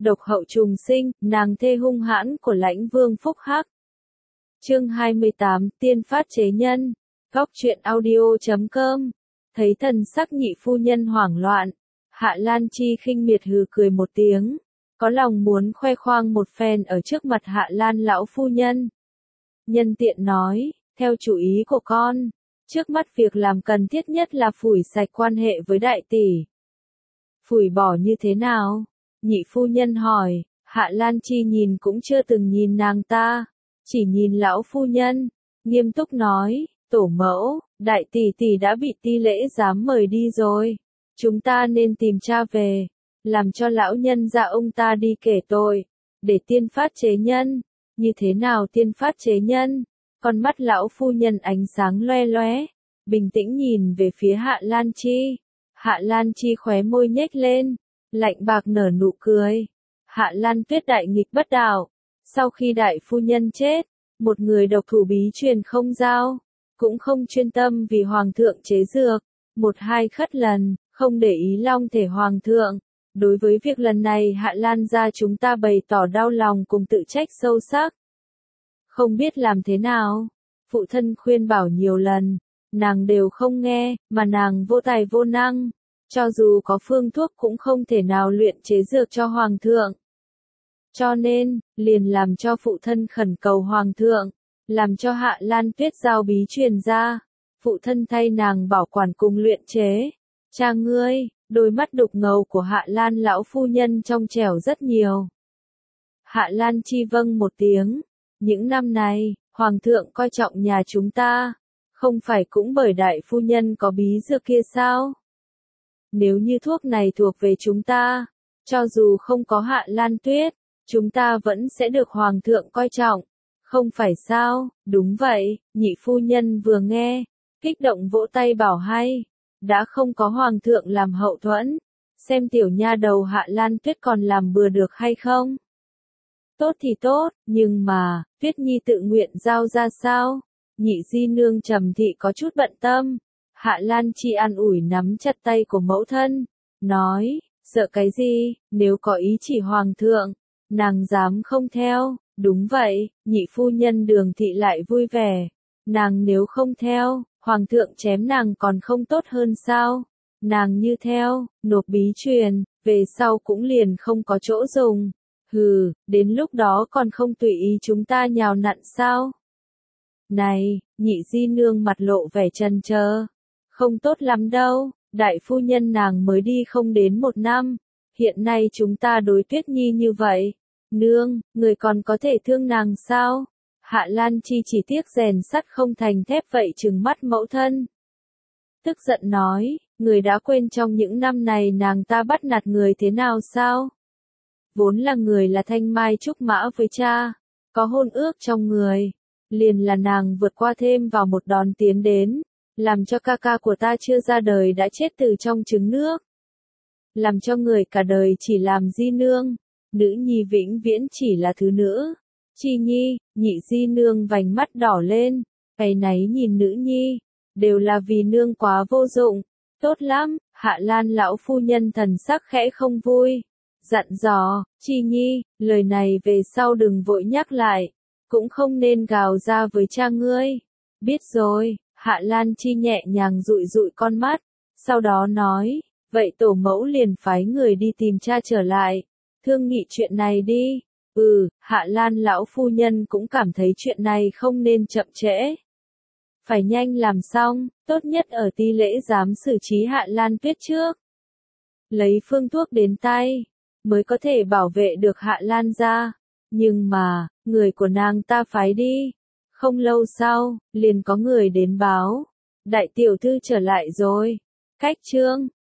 độc hậu trùng sinh, nàng thê hung hãn của Lãnh Vương Phúc Hắc. Chương 28, tiên phát chế nhân. Góc truyện audio.com. Thấy thần sắc nhị phu nhân hoảng loạn, Hạ Lan Chi khinh miệt hừ cười một tiếng, có lòng muốn khoe khoang một phen ở trước mặt Hạ Lan lão phu nhân. Nhân tiện nói, theo chủ ý của con, trước mắt việc làm cần thiết nhất là phủi sạch quan hệ với đại tỷ. Phủi bỏ như thế nào? Nhị phu nhân hỏi. Hạ Lan Chi nhìn cũng chưa từng nhìn nàng ta, chỉ nhìn lão phu nhân, nghiêm túc nói, tổ mẫu, đại tỷ tỷ đã bị ti lễ giám mời đi rồi. Chúng ta nên tìm cha về, làm cho lão nhân gia ông ta đi kể tội, để tiên phát chế nhân. Như thế nào tiên phát chế nhân? Con mắt lão phu nhân ánh sáng loe loé, bình tĩnh nhìn về phía Hạ Lan Chi. Hạ Lan Chi khóe môi nhếch lên, lạnh bạc nở nụ cười. Hạ Lan Tuyết đại nghịch bất đạo. Sau khi đại phu nhân chết, một người độc thủ bí truyền không giao, cũng không chuyên tâm vì hoàng thượng chế dược, một hai khất lần, không để ý long thể hoàng thượng. Đối với việc lần này Hạ Lan gia chúng ta bày tỏ đau lòng cùng tự trách sâu sắc. Không biết làm thế nào, phụ thân khuyên bảo nhiều lần, nàng đều không nghe, mà nàng vô tài vô năng, cho dù có phương thuốc cũng không thể nào luyện chế dược cho hoàng thượng. Cho nên, liền làm cho phụ thân khẩn cầu hoàng thượng, làm cho Hạ Lan Tuyết giao bí truyền ra, phụ thân thay nàng bảo quản cùng luyện chế. Cha ngươi, đôi mắt đục ngầu của Hạ Lan lão phu nhân trong trẻo rất nhiều. Hạ Lan Chi vâng một tiếng, những năm này, hoàng thượng coi trọng nhà chúng ta, không phải cũng bởi đại phu nhân có bí dược kia sao? Nếu như thuốc này thuộc về chúng ta, cho dù không có Hạ Lan Tuyết, chúng ta vẫn sẽ được hoàng thượng coi trọng, không phải sao? Đúng vậy, nhị phu nhân vừa nghe, kích động vỗ tay bảo hay, đã không có hoàng thượng làm hậu thuẫn, xem tiểu nha đầu Hạ Lan Tuyết còn làm bừa được hay không? Tốt thì tốt, nhưng mà, Tuyết Nhi tự nguyện giao ra sao? Nhị di nương Trầm Thị có chút bận tâm. Hạ Lan Chi an ủi nắm chặt tay của mẫu thân, nói, sợ cái gì, nếu có ý chỉ hoàng thượng, nàng dám không theo. Đúng vậy, nhị phu nhân Đường Thị lại vui vẻ, nàng nếu không theo, hoàng thượng chém nàng còn không tốt hơn sao? Nàng như theo, nộp bí truyền, về sau cũng liền không có chỗ dùng. Hừ, đến lúc đó còn không tùy ý chúng ta nhào nặn sao? Này, nhị di nương mặt lộ vẻ chần chờ. Không tốt lắm đâu, đại phu nhân nàng mới đi không đến một năm. Hiện nay chúng ta đối Tuyết Nhi như vậy. Nương, người còn có thể thương nàng sao? Hạ Lan Chi chỉ tiếc rèn sắt không thành thép vậy trừng mắt mẫu thân. Tức giận nói, người đã quên trong những năm này nàng ta bắt nạt người thế nào sao? Vốn là người là thanh mai trúc mã với cha, có hôn ước trong người, liền là nàng vượt qua thêm vào một đòn tiến đến, làm cho ca ca của ta chưa ra đời đã chết từ trong trứng nước. Làm cho người cả đời chỉ làm di nương, nữ nhi vĩnh viễn chỉ là thứ nữ. Chi Nhi, nhị di nương vành mắt đỏ lên, áy náy nhìn nữ nhi, đều là vì nương quá vô dụng. Tốt lắm, Hạ Lan lão phu nhân thần sắc khẽ không vui, dặn dò, Chi Nhi, lời này về sau đừng vội nhắc lại, cũng không nên gào ra với cha ngươi. Biết rồi, Hạ Lan Chi nhẹ nhàng dụi dụi con mắt, sau đó nói, vậy tổ mẫu liền phái người đi tìm cha trở lại, thương nghị chuyện này đi. Hạ Lan lão phu nhân cũng cảm thấy chuyện này không nên chậm trễ. Phải nhanh làm xong, tốt nhất ở ti lễ giám xử trí Hạ Lan Tuyết trước. Lấy phương thuốc đến tay, mới có thể bảo vệ được Hạ Lan gia. Nhưng mà, người của nàng ta phái đi. Không lâu sau, liền có người đến báo. Đại tiểu thư trở lại rồi. Cách chương